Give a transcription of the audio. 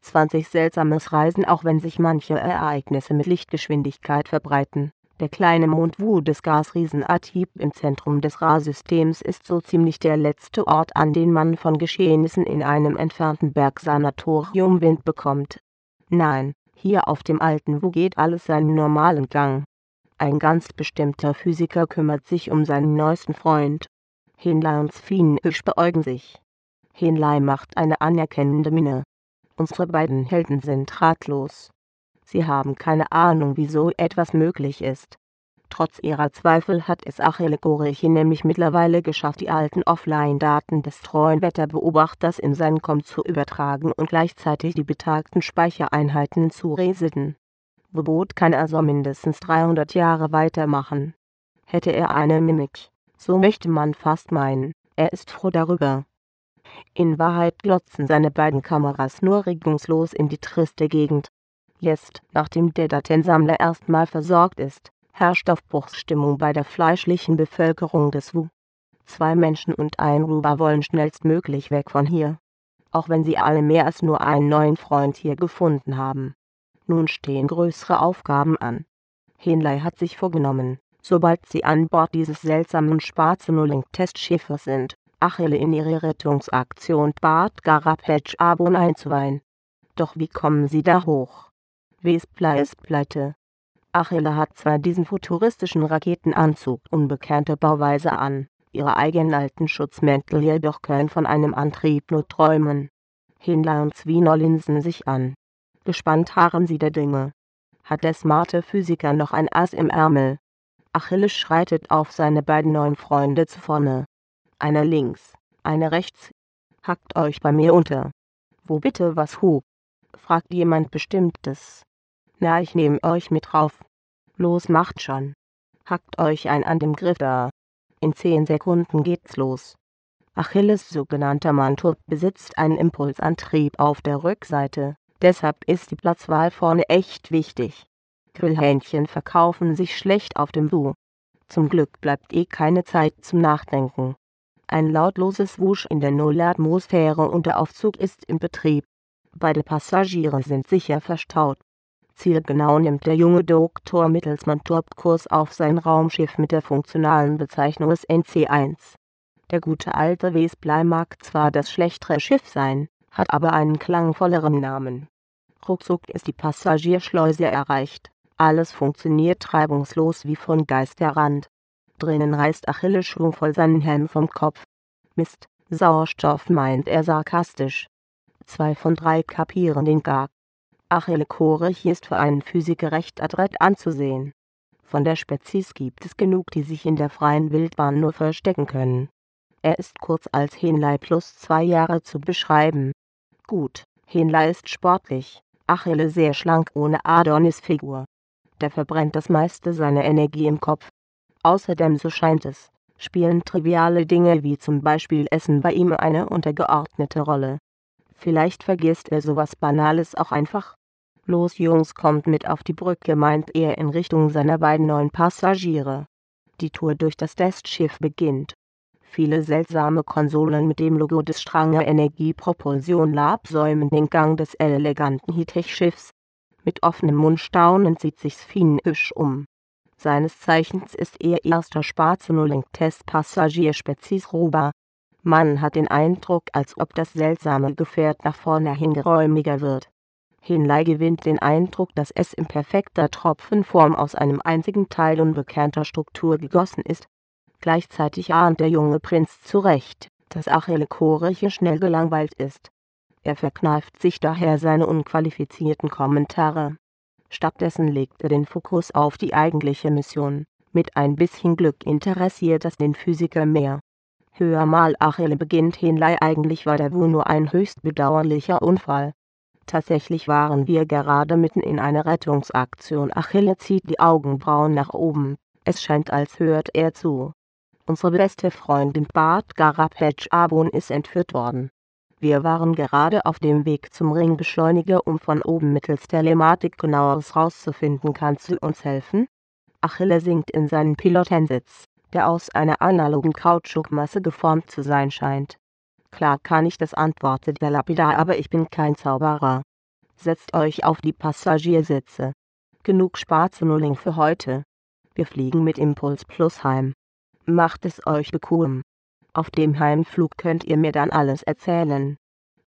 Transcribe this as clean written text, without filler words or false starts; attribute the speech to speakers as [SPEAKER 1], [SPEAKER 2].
[SPEAKER 1] 20 seltsames Reisen. Auch wenn sich manche Ereignisse mit Lichtgeschwindigkeit verbreiten. Der kleine Mond Wu des Gasriesen Atip im Zentrum des Ra-Systems ist so ziemlich der letzte Ort, an den man von Geschehnissen in einem entfernten Bergsanatorium Wind bekommt. Nein, hier auf dem alten Wu geht alles seinen normalen Gang. Ein ganz bestimmter Physiker kümmert sich um seinen neuesten Freund. Hinlei und Sphinisch beäugen sich. Hinlei macht eine anerkennende Miene. Unsere beiden Helden sind ratlos. Sie haben keine Ahnung, wie so etwas möglich ist. Trotz ihrer Zweifel hat es Achille Koriche nämlich mittlerweile geschafft, die alten Offline-Daten des treuen Wetterbeobachters in Sencom zu übertragen und gleichzeitig die betagten Speichereinheiten zu resetten. Womit kann er so mindestens 300 Jahre weitermachen. Hätte er eine Mimik, so möchte man fast meinen, er ist froh darüber. In Wahrheit glotzen seine beiden Kameras nur regungslos in die triste Gegend. Jetzt, nachdem der Datensammler erstmal versorgt ist, herrscht Aufbruchsstimmung bei der fleischlichen Bevölkerung des Wu. 2 Menschen und ein Ruber wollen schnellstmöglich weg von hier. Auch wenn sie alle mehr als nur einen neuen Freund hier gefunden haben. Nun stehen größere Aufgaben an. Hinlei hat sich vorgenommen, sobald sie an Bord dieses seltsamen Sparzenolink-Testschiffes sind, Achille in ihre Rettungsaktion Bad Garapetsch Abon einzuweihen. Doch wie kommen sie da hoch? Vesplai ist pleite. Achille hat zwar diesen futuristischen Raketenanzug unbekannter Bauweise an, ihre eigenen alten Schutzmäntel jedoch können von einem Antrieb nur träumen. Hinlei und Zwino linsen sich an. Gespannt harren sie der Dinge. Hat der smarte Physiker noch ein Ass im Ärmel? Achille schreitet auf seine beiden neuen Freunde zu vorne. Einer links, einer rechts. Hackt euch bei mir unter. Wo bitte was hu? Fragt jemand Bestimmtes. Na, ich nehme euch mit drauf. Los, macht schon. Hackt euch ein an dem Griff da. In 10 Sekunden geht's los. Achilles sogenannter Manturb besitzt einen Impulsantrieb auf der Rückseite, deshalb ist die Platzwahl vorne echt wichtig. Grillhähnchen verkaufen sich schlecht auf dem Wu. Zum Glück bleibt keine Zeit zum Nachdenken. Ein lautloses Wusch in der Nullatmosphäre und der Aufzug ist in Betrieb. Beide Passagiere sind sicher verstaut. Zielgenau nimmt der junge Doktor mittels Manturb-Kurs auf sein Raumschiff mit der funktionalen Bezeichnung SNC-1. Der gute alte Vesplai mag zwar das schlechtere Schiff sein, hat aber einen klangvolleren Namen. Ruckzuck ist die Passagierschleuse erreicht. Alles funktioniert reibungslos wie von Geisterhand. Drinnen reißt Achille schwungvoll seinen Helm vom Kopf. Mist, Sauerstoff, meint er sarkastisch. 2 von 3 kapieren den Gag. Achille Koriche ist für einen Physiker recht adrett anzusehen. Von der Spezies gibt es genug, die sich in der freien Wildbahn nur verstecken können. Er ist kurz als Hinlei plus 2 Jahre zu beschreiben. Gut, Hinlei ist sportlich, Achille sehr schlank ohne Adonisfigur. Der verbrennt das meiste seiner Energie im Kopf. Außerdem, so scheint es, spielen triviale Dinge wie zum Beispiel Essen bei ihm eine untergeordnete Rolle. Vielleicht vergisst er sowas Banales auch einfach. Los Jungs, kommt mit auf die Brücke, meint er in Richtung seiner beiden neuen Passagiere. Die Tour durch das Testschiff beginnt. Viele seltsame Konsolen mit dem Logo des Stranger Energiepropulsion Lab säumen den Gang des eleganten Hightech-Schiffs. Mit offenem Mund staunend sieht sich Sphinisch um. Seines Zeichens ist er erster Sparzenolink-Testpassagier-Spezies Ruber. Man hat den Eindruck, als ob das seltsame Gefährt nach vorne hin geräumiger wird. Hinlei gewinnt den Eindruck, dass es in perfekter Tropfenform aus einem einzigen Teil unbekannter Struktur gegossen ist. Gleichzeitig ahnt der junge Prinz zurecht, dass Achille Koriche schnell gelangweilt ist. Er verkneift sich daher seine unqualifizierten Kommentare. Stattdessen legt er den Fokus auf die eigentliche Mission. Mit ein bisschen Glück interessiert das den Physiker mehr. Hör mal, Achille, beginnt Hinlei, eigentlich war der Wu nur ein höchst bedauerlicher Unfall. Tatsächlich waren wir gerade mitten in einer Rettungsaktion. Achille zieht die Augenbrauen nach oben. Es scheint, als hört er zu. Unsere beste Freundin Bad Garapetsch Abon ist entführt worden. Wir waren gerade auf dem Weg zum Ringbeschleuniger, um von oben mittels Telematik genaueres rauszufinden. Kannst du uns helfen? Achille sinkt in seinen Pilotensitz, der aus einer analogen Kautschukmasse geformt zu sein scheint. Klar kann ich das, antwortet er lapidar, aber ich bin kein Zauberer. Setzt euch auf die Passagiersitze. Genug Spaßnudeln für heute. Wir fliegen mit Impuls Plus heim. Macht es euch bequem. Auf dem Heimflug könnt ihr mir dann alles erzählen.